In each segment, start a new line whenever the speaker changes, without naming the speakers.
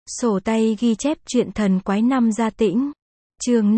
Sổ tay ghi chép truyện thần quái năm Gia Tĩnh. Chương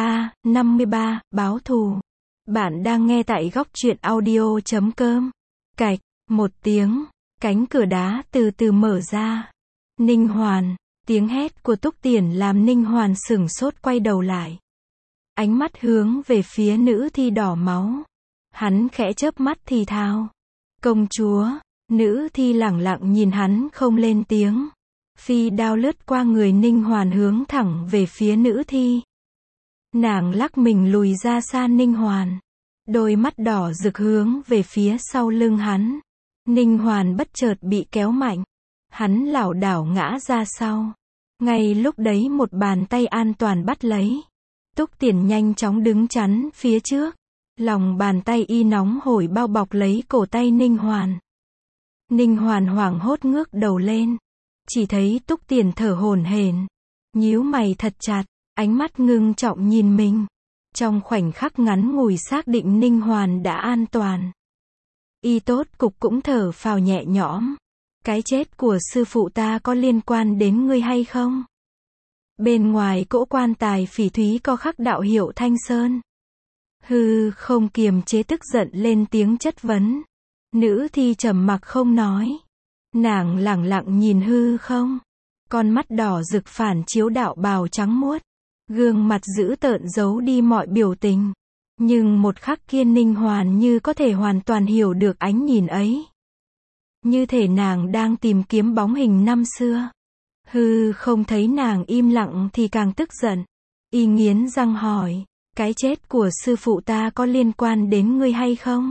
53, báo thù. Bạn đang nghe tại góc truyện audio.com. Cạch, một tiếng, cánh cửa đá từ từ mở ra. Ninh Hoàn, tiếng hét của Túc Tiền làm Ninh Hoàn sửng sốt quay đầu lại. Ánh mắt hướng về phía nữ thi đỏ máu. Hắn khẽ chớp mắt thì thào. Công chúa, nữ thi lẳng lặng nhìn hắn không lên tiếng. Phi đao lướt qua người Ninh Hoàn hướng thẳng về phía nữ thi. Nàng lắc mình lùi ra xa Ninh Hoàn. Đôi mắt đỏ rực hướng về phía sau lưng hắn. Ninh Hoàn bất chợt bị kéo mạnh. Hắn lảo đảo ngã ra sau. Ngay lúc đấy một bàn tay an toàn bắt lấy. Túc Tiền nhanh chóng đứng chắn phía trước. Lòng bàn tay y nóng hổi bao bọc lấy cổ tay Ninh Hoàn. Ninh Hoàn hoảng hốt ngước đầu lên. Chỉ thấy Túc Tiền thở hổn hển, nhíu mày thật chặt, ánh mắt ngưng trọng nhìn mình. Trong khoảnh khắc ngắn ngủi xác định Ninh Hoàn đã an toàn. Y tốt cục cũng thở phào nhẹ nhõm. Cái chết của sư phụ ta có liên quan đến ngươi hay không? Bên ngoài cỗ quan tài phỉ thúy có khắc đạo hiệu Thanh Sơn. Hư không kiềm chế tức giận lên tiếng chất vấn. Nữ thi trầm mặc không nói. Nàng lẳng lặng nhìn hư không. Con mắt đỏ rực phản chiếu đạo bào trắng muốt. Gương mặt dữ tợn giấu đi mọi biểu tình. Nhưng một khắc kia Ninh Hoàn như có thể hoàn toàn hiểu được ánh nhìn ấy. Như thể nàng đang tìm kiếm bóng hình năm xưa. Hư không thấy nàng im lặng thì càng tức giận. Y nghiến răng hỏi, cái chết của sư phụ ta có liên quan đến ngươi hay không?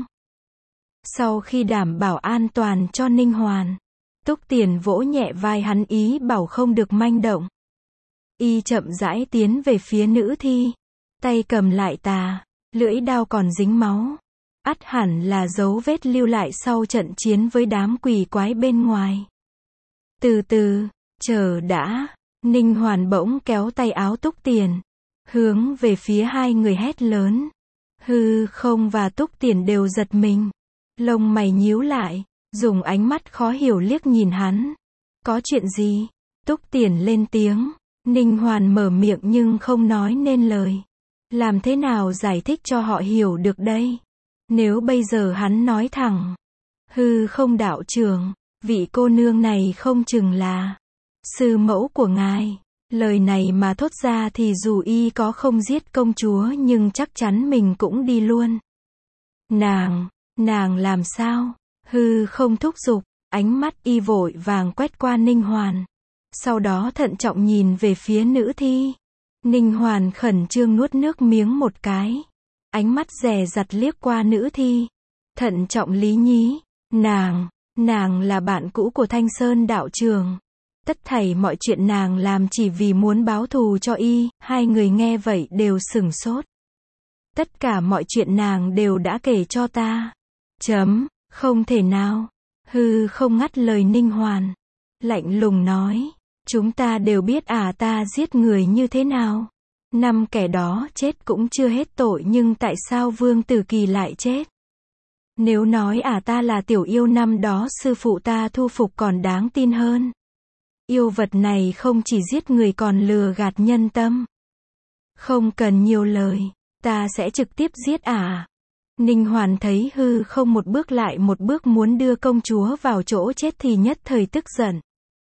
Sau khi đảm bảo an toàn cho Ninh Hoàn, Túc Tiền vỗ nhẹ vai hắn ý bảo không được manh động. Y chậm rãi tiến về phía nữ thi. Tay cầm lại tà, lưỡi đao còn dính máu. Ắt hẳn là dấu vết lưu lại sau trận chiến với đám quỷ quái bên ngoài. Từ từ, chờ đã. Ninh Hoàn bỗng kéo tay áo Túc Tiền. Hướng về phía hai người hét lớn. Hư không và Túc Tiền đều giật mình. Lông mày nhíu lại. Dùng ánh mắt khó hiểu liếc nhìn hắn. Có chuyện gì? Túc Tiền lên tiếng. Ninh Hoàn mở miệng nhưng không nói nên lời. Làm thế nào giải thích cho họ hiểu được đây? Nếu bây giờ hắn nói thẳng. Hư không đạo trưởng, vị cô nương này không chừng là sư mẫu của ngài. Lời này mà thốt ra thì dù y có không giết công chúa nhưng chắc chắn mình cũng đi luôn. Nàng làm sao? Hư không thúc giục, ánh mắt y vội vàng quét qua Ninh Hoàn. Sau đó thận trọng nhìn về phía nữ thi. Ninh Hoàn khẩn trương nuốt nước miếng một cái. Ánh mắt dè dặt liếc qua nữ thi. Thận trọng lý nhí. Nàng là bạn cũ của Thanh Sơn đạo trường. Tất thảy mọi chuyện nàng làm chỉ vì muốn báo thù cho y. Hai người nghe vậy đều sửng sốt. Tất cả mọi chuyện nàng đều đã kể cho ta. Không thể nào. Hư không ngắt lời Ninh Hoàn. Lạnh lùng nói. Chúng ta đều biết ta giết người như thế nào. 5 kẻ đó chết cũng chưa hết tội nhưng tại sao Vương Tử Kỳ lại chết? Nếu nói ta là tiểu yêu năm đó sư phụ ta thu phục còn đáng tin hơn. Yêu vật này không chỉ giết người còn lừa gạt nhân tâm. Không cần nhiều lời, ta sẽ trực tiếp giết Ninh Hoàn thấy hư không một bước lại một bước muốn đưa công chúa vào chỗ chết thì nhất thời tức giận.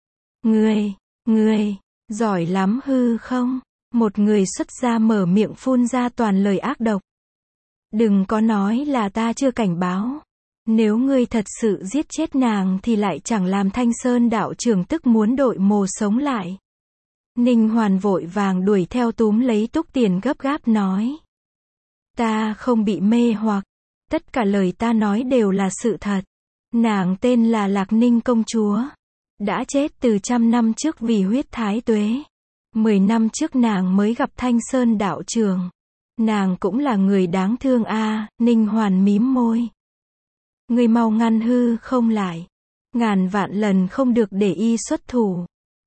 Ngươi, giỏi lắm hư không? Một người xuất gia mở miệng phun ra toàn lời ác độc. Đừng có nói là ta chưa cảnh báo. Nếu ngươi thật sự giết chết nàng thì lại chẳng làm Thanh Sơn đạo trưởng tức muốn đội mồ sống lại. Ninh Hoàn vội vàng đuổi theo túm lấy Túc Tiền gấp gáp nói. Ta không bị mê hoặc. Tất cả lời ta nói đều là sự thật. Nàng tên là Lạc Ninh công chúa. Đã chết từ 100 năm trước vì huyết thái tuế. 10 năm trước nàng mới gặp Thanh Sơn đạo trường. Nàng cũng là người đáng thương Ninh Hoàn mím môi. Ngươi mau ngăn hư không lại. Ngàn vạn lần không được để y xuất thủ.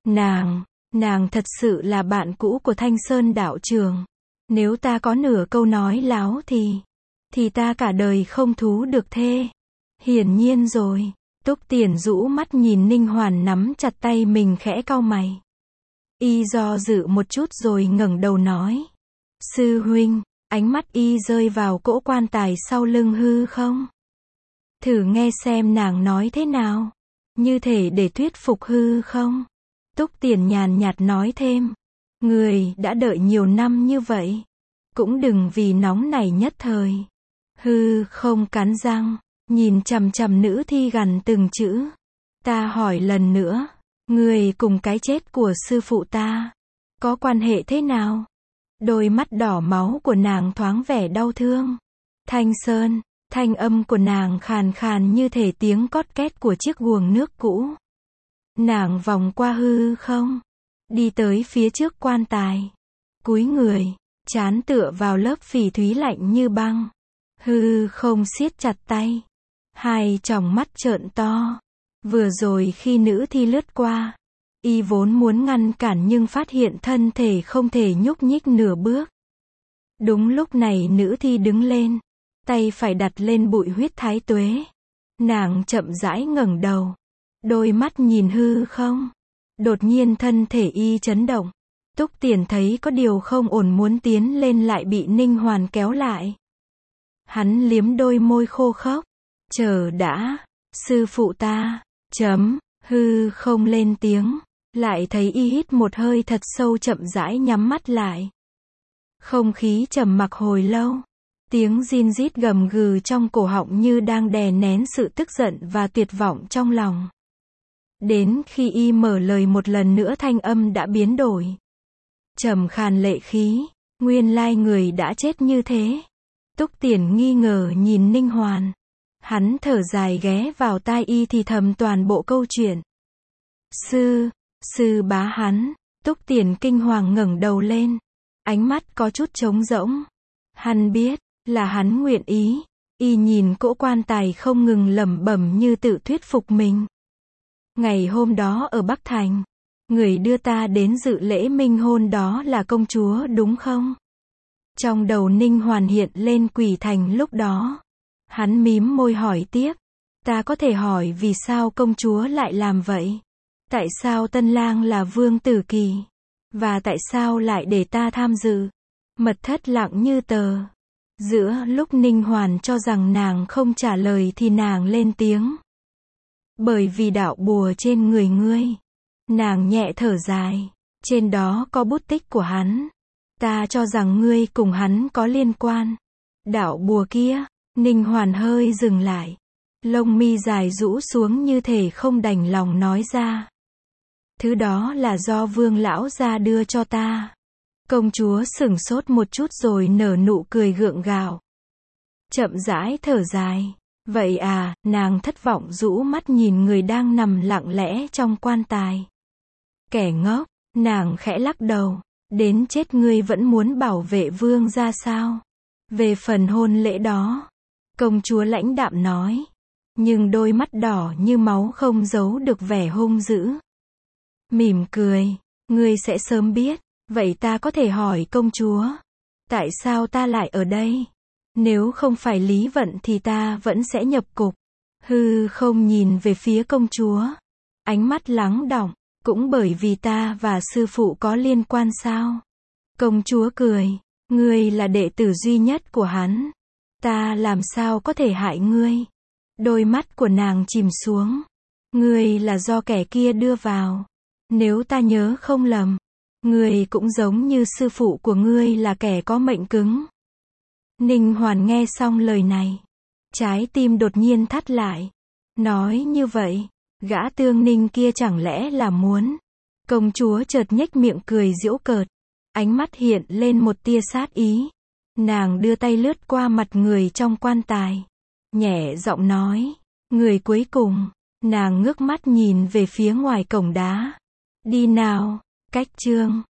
Nàng thật sự là bạn cũ của Thanh Sơn đạo trường. Nếu ta có nửa câu nói láo thì ta cả đời không thú được thê. Hiển nhiên rồi. Túc Tiền rũ mắt nhìn Ninh Hoàn nắm chặt tay mình khẽ cau mày. Y do dự một chút rồi ngẩng đầu nói. Sư huynh, ánh mắt Y rơi vào cỗ quan tài sau lưng hư không. Thử nghe xem nàng nói thế nào. Như thể để thuyết phục hư không. Túc Tiền nhàn nhạt nói thêm. Người đã đợi nhiều năm như vậy. Cũng đừng vì nóng này nhất thời. Hư không cắn răng, nhìn chằm chằm nữ thi gằn từng chữ. Ta hỏi lần nữa, người cùng cái chết của sư phụ ta, có quan hệ thế nào? Đôi mắt đỏ máu của nàng thoáng vẻ đau thương. Thanh Sơn, thanh âm của nàng khàn khàn như thể tiếng cót két của chiếc guồng nước cũ. Nàng vòng qua hư không, đi tới phía trước quan tài, cúi người, trán tựa vào lớp phỉ thúy lạnh như băng. Hư không siết chặt tay, hai tròng mắt trợn to. Vừa rồi khi nữ thi lướt qua, Y vốn muốn ngăn cản nhưng phát hiện thân thể không thể nhúc nhích nửa bước. Đúng lúc này nữ thi đứng lên, tay phải đặt lên bụi huyết thái tuế. Nàng chậm rãi ngẩng đầu, đôi mắt nhìn hư không. Đột nhiên thân thể Y chấn động. Túc Tiền thấy có điều không ổn muốn tiến lên lại bị Ninh Hoàn kéo lại. Hắn liếm đôi môi khô khốc. Chờ đã, sư phụ ta, hư không lên tiếng. Lại thấy Y hít một hơi thật sâu chậm rãi nhắm mắt lại. Không khí trầm mặc hồi lâu. Tiếng rin rít gầm gừ trong cổ họng như đang đè nén sự tức giận và tuyệt vọng trong lòng. Đến khi Y mở lời một lần nữa thanh âm đã biến đổi. Trầm khàn lệ khí, nguyên lai người đã chết như thế. Túc Tiền nghi ngờ nhìn Ninh Hoàn. Hắn thở dài ghé vào tai Y thì thầm toàn bộ câu chuyện. Sư bá hắn. Túc Tiền kinh hoàng ngẩng đầu lên. Ánh mắt có chút trống rỗng. Hắn biết, là hắn nguyện ý. Y nhìn cỗ quan tài không ngừng lẩm bẩm như tự thuyết phục mình. Ngày hôm đó ở Bắc Thành, người đưa ta đến dự lễ minh hôn đó là công chúa đúng không? Trong đầu Ninh Hoàn hiện lên Quỷ Thành lúc đó. Hắn mím môi hỏi tiếp. Ta có thể hỏi vì sao công chúa lại làm vậy? Tại sao tân lang là Vương Tử Kỳ? Và tại sao lại để ta tham dự? Mật thất lặng như tờ. Giữa lúc Ninh Hoàn cho rằng nàng không trả lời thì nàng lên tiếng. Bởi vì đạo bùa trên người ngươi. Nàng nhẹ thở dài. Trên đó có bút tích của hắn. Ta cho rằng ngươi cùng hắn có liên quan. Đạo bùa kia. Ninh Hoàn hơi dừng lại. Lông mi dài rũ xuống như thể không đành lòng nói ra. Thứ đó là do Vương lão gia đưa cho ta. Công chúa sửng sốt một chút rồi nở nụ cười gượng gạo. Chậm rãi thở dài. Vậy à, nàng thất vọng rũ mắt nhìn người đang nằm lặng lẽ trong quan tài. Kẻ ngốc, nàng khẽ lắc đầu. Đến chết ngươi vẫn muốn bảo vệ vương ra sao? Về phần hôn lễ đó, công chúa lãnh đạm nói. Nhưng đôi mắt đỏ như máu không giấu được vẻ hung dữ. Mỉm cười, ngươi sẽ sớm biết. Vậy ta có thể hỏi công chúa, tại sao ta lại ở đây? Nếu không phải lý vận thì ta vẫn sẽ nhập cục. Hư không nhìn về phía công chúa. Ánh mắt lắng đọng. Cũng bởi vì ta và sư phụ có liên quan sao? Công chúa cười. Ngươi là đệ tử duy nhất của hắn. Ta làm sao có thể hại ngươi? Đôi mắt của nàng chìm xuống. Ngươi là do kẻ kia đưa vào. Nếu ta nhớ không lầm, ngươi cũng giống như sư phụ của ngươi là kẻ có mệnh cứng. Ninh Hoàn nghe xong lời này, trái tim đột nhiên thắt lại. Nói như vậy, gã Tương Ninh kia chẳng lẽ là muốn? Công chúa chợt nhếch miệng cười giễu cợt, ánh mắt hiện lên một tia sát ý. Nàng đưa tay lướt qua mặt người trong quan tài, nhẹ giọng nói, người cuối cùng. Nàng ngước mắt nhìn về phía ngoài cổng đá. Đi nào, cách chương